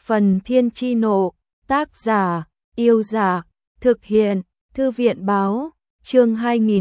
Phần Thiên Chi Nộ, tác giả, Yêu Giả, thực hiện, Thư viện Báo, chương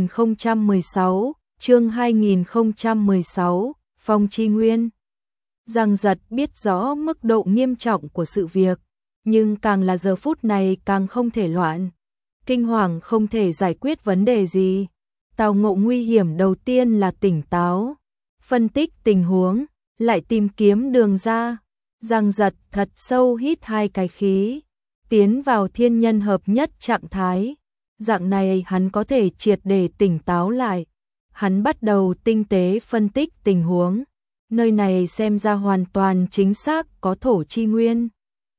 2016, Phong Chi Nguyên. Giang Giật biết rõ mức độ nghiêm trọng của sự việc, nhưng càng là giờ phút này càng không thể loạn. Kinh hoàng không thể giải quyết vấn đề gì. Tào ngộ nguy hiểm đầu tiên là tỉnh táo, phân tích tình huống, lại tìm kiếm đường ra. Giang Giật thật sâu hít hai cái khí, tiến vào thiên nhân hợp nhất trạng thái. Dạng này hắn có thể triệt để tỉnh táo lại. Hắn bắt đầu tinh tế phân tích tình huống. Nơi này xem ra hoàn toàn chính xác có thổ chi nguyên.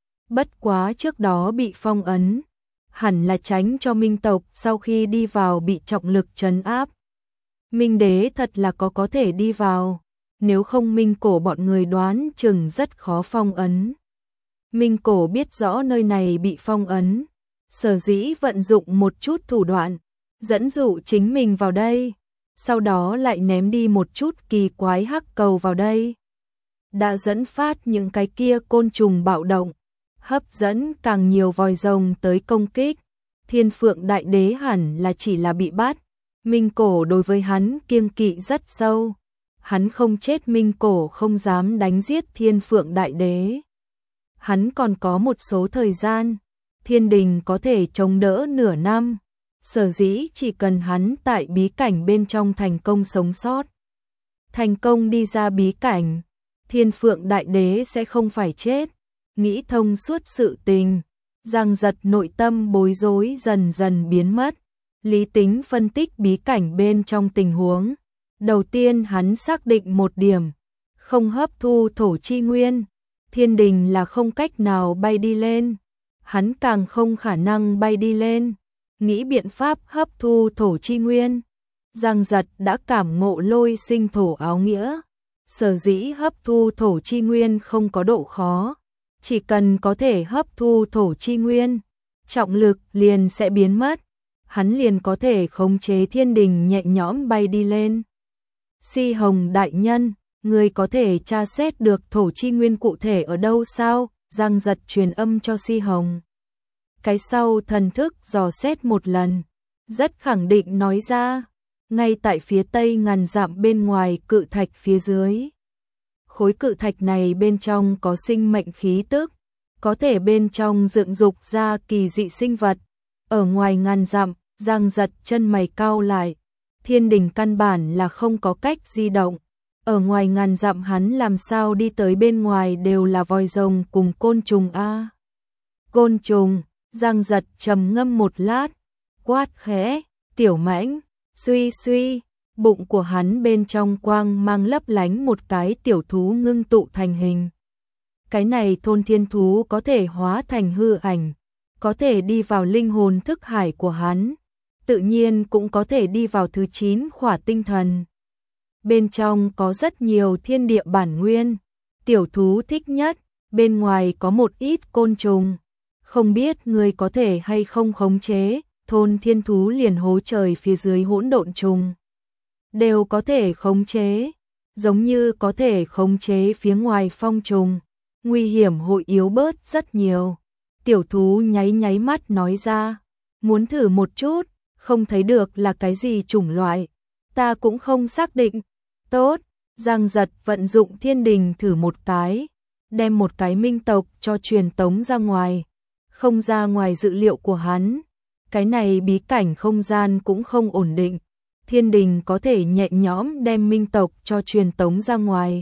Bất quá trước đó bị phong ấn, hẳn là tránh cho minh tộc sau khi đi vào bị trọng lực trấn áp. Minh đế thật là có thể đi vào, nếu không Minh Cổ bọn người đoán chừng rất khó phong ấn. Minh Cổ biết rõ nơi này bị phong ấn, sở dĩ vận dụng một chút thủ đoạn, dẫn dụ chính mình vào đây, sau đó lại ném đi một chút kỳ quái hắc cầu vào đây. Đã dẫn phát những cái kia côn trùng bạo động, hấp dẫn càng nhiều vòi rồng tới công kích. Thiên Phượng Đại Đế hẳn là chỉ là bị bắt, Minh Cổ đối với hắn kiêng kỵ rất sâu. Hắn không chết Minh Cổ không dám đánh giết Thiên Phượng Đại Đế. Hắn còn có một số thời gian, thiên đình có thể chống đỡ nửa năm, sở dĩ chỉ cần hắn tại bí cảnh bên trong thành công sống sót. Thành công đi ra bí cảnh, Thiên Phượng Đại Đế sẽ không phải chết. Nghĩ thông suốt sự tình, Giang Giật nội tâm bối rối dần dần biến mất. Lý tính phân tích bí cảnh bên trong tình huống. Đầu tiên hắn xác định một điểm, không hấp thu thổ chi nguyên, thiên đình là không cách nào bay đi lên. Hắn càng không khả năng bay đi lên, nghĩ biện pháp hấp thu thổ chi nguyên. Giang Giật đã cảm ngộ lôi sinh thổ áo nghĩa, sở dĩ hấp thu thổ chi nguyên không có độ khó, chỉ cần có thể hấp thu thổ chi nguyên, trọng lực liền sẽ biến mất, hắn liền có thể khống chế thiên đình nhẹ nhõm bay đi lên. Si Hồng đại nhân, người có thể tra xét được thổ chi nguyên cụ thể ở đâu sao? Giang Giật truyền âm cho Si Hồng. Cái sau thần thức dò xét một lần, rất khẳng định nói ra, ngay tại phía tây ngàn dặm bên ngoài cự thạch phía dưới. Khối cự thạch này bên trong có sinh mệnh khí tức, có thể bên trong dựng dục ra kỳ dị sinh vật. Ở ngoài ngàn dặm, Giang Giật chân mày cau lại. Thiên đình căn bản là không có cách di động. Ở ngoài ngàn dặm hắn làm sao đi tới bên ngoài đều là vòi rồng cùng côn trùng a. Côn trùng, Giang Giật trầm ngâm một lát, quát khẽ, Tiểu Mãnh, suy suy, bụng của hắn bên trong quang mang lấp lánh một cái tiểu thú ngưng tụ thành hình. Cái này thôn thiên thú có thể hóa thành hư ảnh, có thể đi vào linh hồn thức hải của hắn, tự nhiên cũng có thể đi vào thứ 9 khỏa tinh thần. Bên trong có rất nhiều thiên địa bản nguyên, tiểu thú thích nhất, bên ngoài có một ít côn trùng, không biết người có thể hay không khống chế. Thôn thiên thú liền hố trời phía dưới hỗn độn trùng, đều có thể khống chế, giống như có thể khống chế phía ngoài phong trùng, nguy hiểm hội yếu bớt rất nhiều. Tiểu thú nháy nháy mắt nói ra, muốn thử một chút, không thấy được là cái gì chủng loại, ta cũng không xác định. Tốt, Giang Giật vận dụng thiên đình thử một cái, đem một cái minh tộc cho truyền tống ra ngoài, không ra ngoài dự liệu của hắn. Cái này bí cảnh không gian cũng không ổn định, thiên đình có thể nhẹ nhõm đem minh tộc cho truyền tống ra ngoài.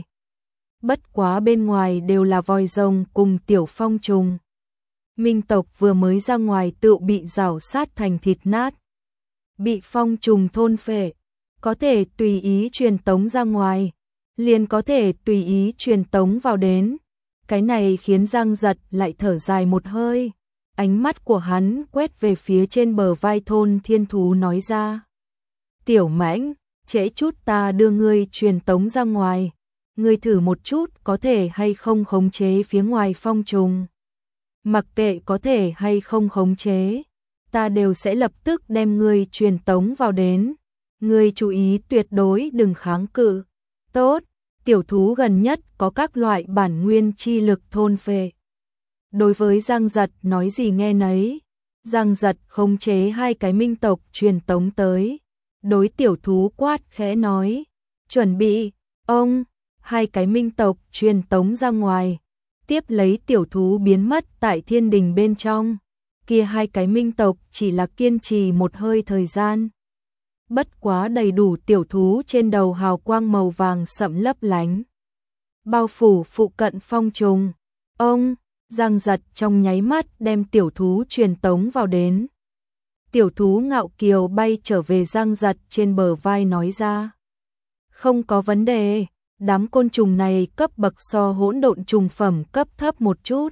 Bất quá bên ngoài đều là vòi rồng cùng tiểu phong trùng. Minh tộc vừa mới ra ngoài tự bị rào sát thành thịt nát, bị phong trùng thôn phệ, có thể tùy ý truyền tống ra ngoài, liền có thể tùy ý truyền tống vào đến. Cái này khiến Giang Giật lại thở dài một hơi. Ánh mắt của hắn quét về phía trên bờ vai thôn thiên thú nói ra, Tiểu Mãnh, trễ chút ta đưa ngươi truyền tống ra ngoài, ngươi thử một chút có thể hay không khống chế phía ngoài phong trùng. Mặc kệ có thể hay không khống chế, ta đều sẽ lập tức đem ngươi truyền tống vào đến. Ngươi chú ý tuyệt đối đừng kháng cự. Tốt, tiểu thú gần nhất có các loại bản nguyên chi lực thôn phệ. đối với Giang Giật nói gì nghe nấy. Giang Giật khống chế hai cái minh tộc truyền tống tới, đối tiểu thú quát khẽ nói, chuẩn bị, ông, hai cái minh tộc truyền tống ra ngoài, tiếp lấy tiểu thú biến mất tại thiên đình bên trong, kia hai cái minh tộc chỉ là kiên trì một hơi thời gian. Bất quá đầy đủ tiểu thú trên đầu hào quang màu vàng sậm lấp lánh, bao phủ phụ cận phong trùng, ông, Giang Giật trong nháy mắt đem tiểu thú truyền tống vào đến. Tiểu thú ngạo kiều bay trở về Giang Giật trên bờ vai nói ra. Không có vấn đề, đám côn trùng này cấp bậc so hỗn độn trùng phẩm cấp thấp một chút.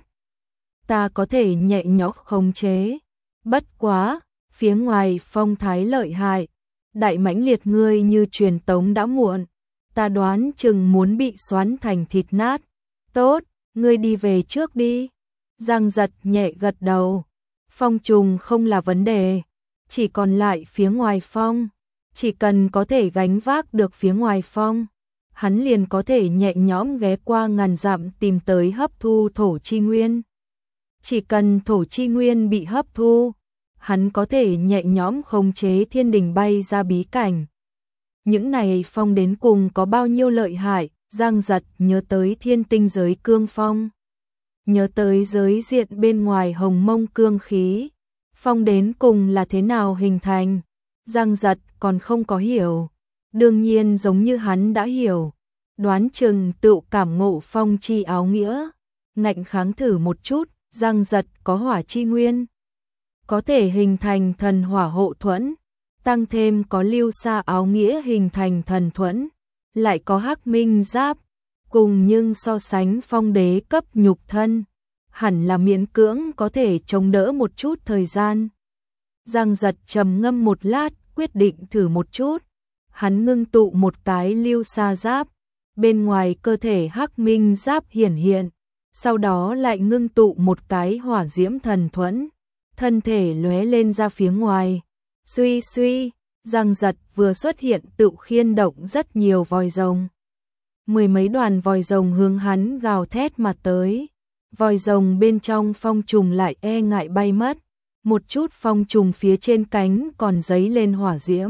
Ta có thể nhẹ nhõm khống chế. Bất quá, phía ngoài phong thái lợi hại. Đại mãnh liệt ngươi như truyền tống đã muộn. Ta đoán chừng muốn bị xoắn thành thịt nát. Tốt, ngươi đi về trước đi. Giang Giật nhẹ gật đầu. Phong trùng không là vấn đề. Chỉ còn lại phía ngoài phong. Chỉ cần có thể gánh vác được phía ngoài phong, hắn liền có thể nhẹ nhõm ghé qua ngàn dặm tìm tới hấp thu thổ chi nguyên. Chỉ cần thổ chi nguyên bị hấp thu, hắn có thể nhẹ nhõm khống chế thiên đình bay ra bí cảnh. Những này phong đến cùng có bao nhiêu lợi hại, Giang Giật nhớ tới thiên tinh giới cương phong. Nhớ tới giới diện bên ngoài hồng mông cương khí. Phong đến cùng là thế nào hình thành? Giang Giật còn không có hiểu. Đương nhiên giống như hắn đã hiểu. Đoán chừng tự cảm ngộ phong chi áo nghĩa. Ngạnh kháng thử một chút, Giang Giật có hỏa chi nguyên. Có thể hình thành thần hỏa hộ thuẫn. Tăng thêm có lưu sa áo nghĩa hình thành thần thuẫn. Lại có hắc minh giáp. Cùng nhưng so sánh phong đế cấp nhục thân. Hẳn là miễn cưỡng có thể chống đỡ một chút thời gian. Giang Giật trầm ngâm một lát, quyết định thử một chút. Hắn ngưng tụ một cái lưu sa giáp, bên ngoài cơ thể hắc minh giáp hiển hiện, sau đó lại ngưng tụ một cái hỏa diễm thần thuẫn, thân thể lóe lên ra phía ngoài. Suy suy, Giang Giật vừa xuất hiện tự khiên động rất nhiều vòi rồng. Mười mấy đoàn vòi rồng hướng hắn gào thét mà tới. Vòi rồng bên trong phong trùng lại e ngại bay mất. Một chút phong trùng phía trên cánh còn giấy lên hỏa diễm.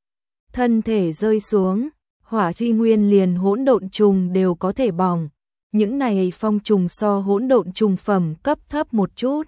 Thân thể rơi xuống, hỏa chi nguyên liền hỗn độn trùng đều có thể bỏng. Những này phong trùng so hỗn độn trùng phẩm cấp thấp một chút.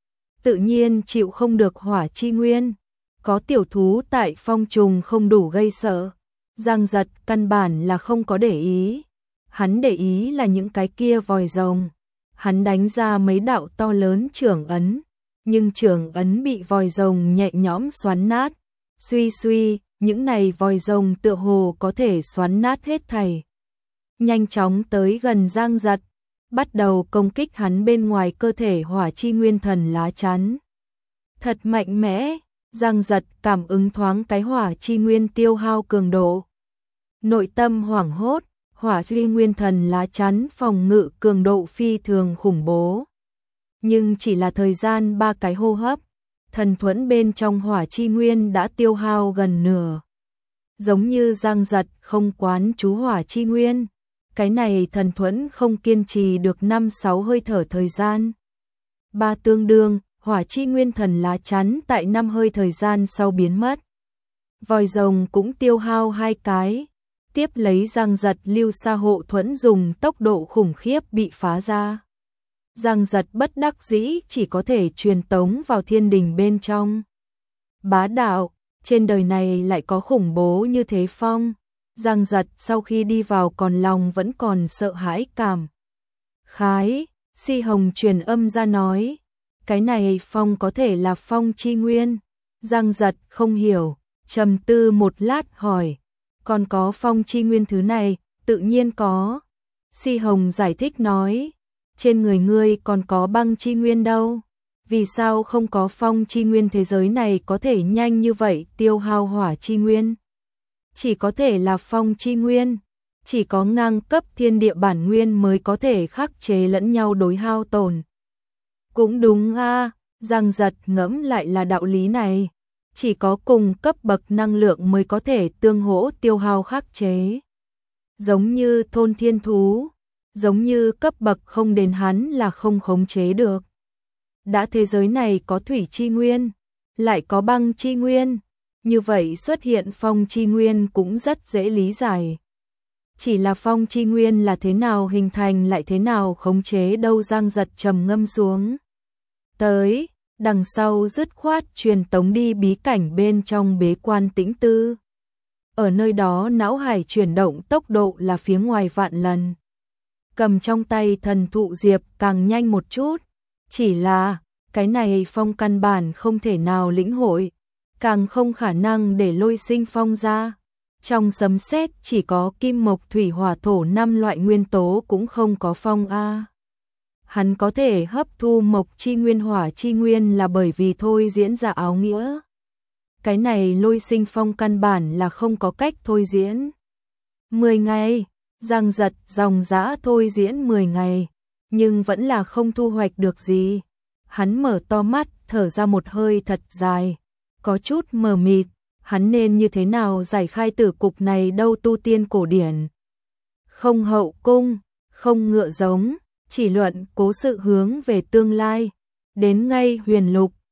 Tự nhiên chịu không được hỏa chi nguyên. Có tiểu thú tại phong trùng không đủ gây sợ. Giang Giật căn bản là không có để ý. Hắn để ý là những cái kia vòi rồng. Hắn đánh ra mấy đạo to lớn trưởng ấn. Nhưng trưởng ấn bị vòi rồng nhẹ nhõm xoắn nát. Suy suy, những này vòi rồng tựa hồ có thể xoắn nát hết thảy. Nhanh chóng tới gần Giang Giật, bắt đầu công kích hắn bên ngoài cơ thể hỏa chi nguyên thần lá chắn. Thật mạnh mẽ, Giang Giật cảm ứng thoáng cái hỏa chi nguyên tiêu hao cường độ. Nội tâm hoảng hốt, hỏa chi nguyên thần lá chắn phòng ngự cường độ phi thường khủng bố. Nhưng chỉ là thời gian 3 cái hô hấp, thần thuẫn bên trong hỏa chi nguyên đã tiêu hao gần nửa. Giống như Giang Giật không quán chú hỏa chi nguyên, cái này thần thuẫn không kiên trì được 5-6 hơi thở thời gian. 3 tương đương, hỏa chi nguyên thần lá chắn tại 5 hơi thời gian sau biến mất. Vòi rồng cũng tiêu hao 2 cái, tiếp lấy Giang Giật lưu sa hộ thuẫn dùng tốc độ khủng khiếp bị phá ra. Giang Giật bất đắc dĩ chỉ có thể truyền tống vào thiên đình bên trong. Bá đạo, trên đời này lại có khủng bố như thế phong. Giang Giật sau khi đi vào còn lòng vẫn còn sợ hãi cảm. Khái, Si Hồng truyền âm ra nói, cái này phong có thể là phong chi nguyên. Giang Giật không hiểu, trầm tư một lát hỏi, còn có phong chi nguyên thứ này? Tự nhiên có. Si Hồng giải thích nói, trên người ngươi còn có băng chi nguyên đâu. Vì sao không có phong chi nguyên thế giới này có thể nhanh như vậy tiêu hao hỏa chi nguyên? Chỉ có thể là phong chi nguyên. Chỉ có ngang cấp thiên địa bản nguyên mới có thể khắc chế lẫn nhau đối hao tổn. Cũng đúng a, Giang Giật ngẫm lại là đạo lý này. Chỉ có cùng cấp bậc năng lượng mới có thể tương hỗ tiêu hao khắc chế. Giống như thôn thiên thú. giống như cấp bậc không đến hắn là không khống chế được. Đã thế giới này có thủy chi nguyên, lại có băng chi nguyên, như vậy xuất hiện phong chi nguyên cũng rất dễ lý giải. Chỉ là phong chi nguyên là thế nào hình thành lại thế nào khống chế đâu. Giang Giật trầm ngâm xuống. Tới, đằng sau dứt khoát truyền tống đi bí cảnh bên trong bế quan tĩnh tư. Ở nơi đó não hải chuyển động tốc độ là phía ngoài vạn lần. Cầm trong tay thần thụ diệp càng nhanh một chút. Chỉ là, cái này phong căn bản không thể nào lĩnh hội, càng không khả năng để lôi sinh phong ra. Trong sấm sét chỉ có kim mộc thủy hỏa thổ 5 loại nguyên tố cũng không có phong a. Hắn có thể hấp thu mộc chi nguyên hỏa chi nguyên là bởi vì thôi diễn ra áo nghĩa. Cái này lôi sinh phong căn bản là không có cách thôi diễn. 10 ngày, Giang Giật dòng dã thôi diễn 10 ngày, nhưng vẫn là không thu hoạch được gì. Hắn mở to mắt, thở ra một hơi thật dài, có chút mờ mịt, hắn nên như thế nào giải khai tử cục này đâu. Tu tiên cổ điển, không hậu cung, không ngựa giống, chỉ luận cố sự hướng về tương lai, đến ngay huyền lục,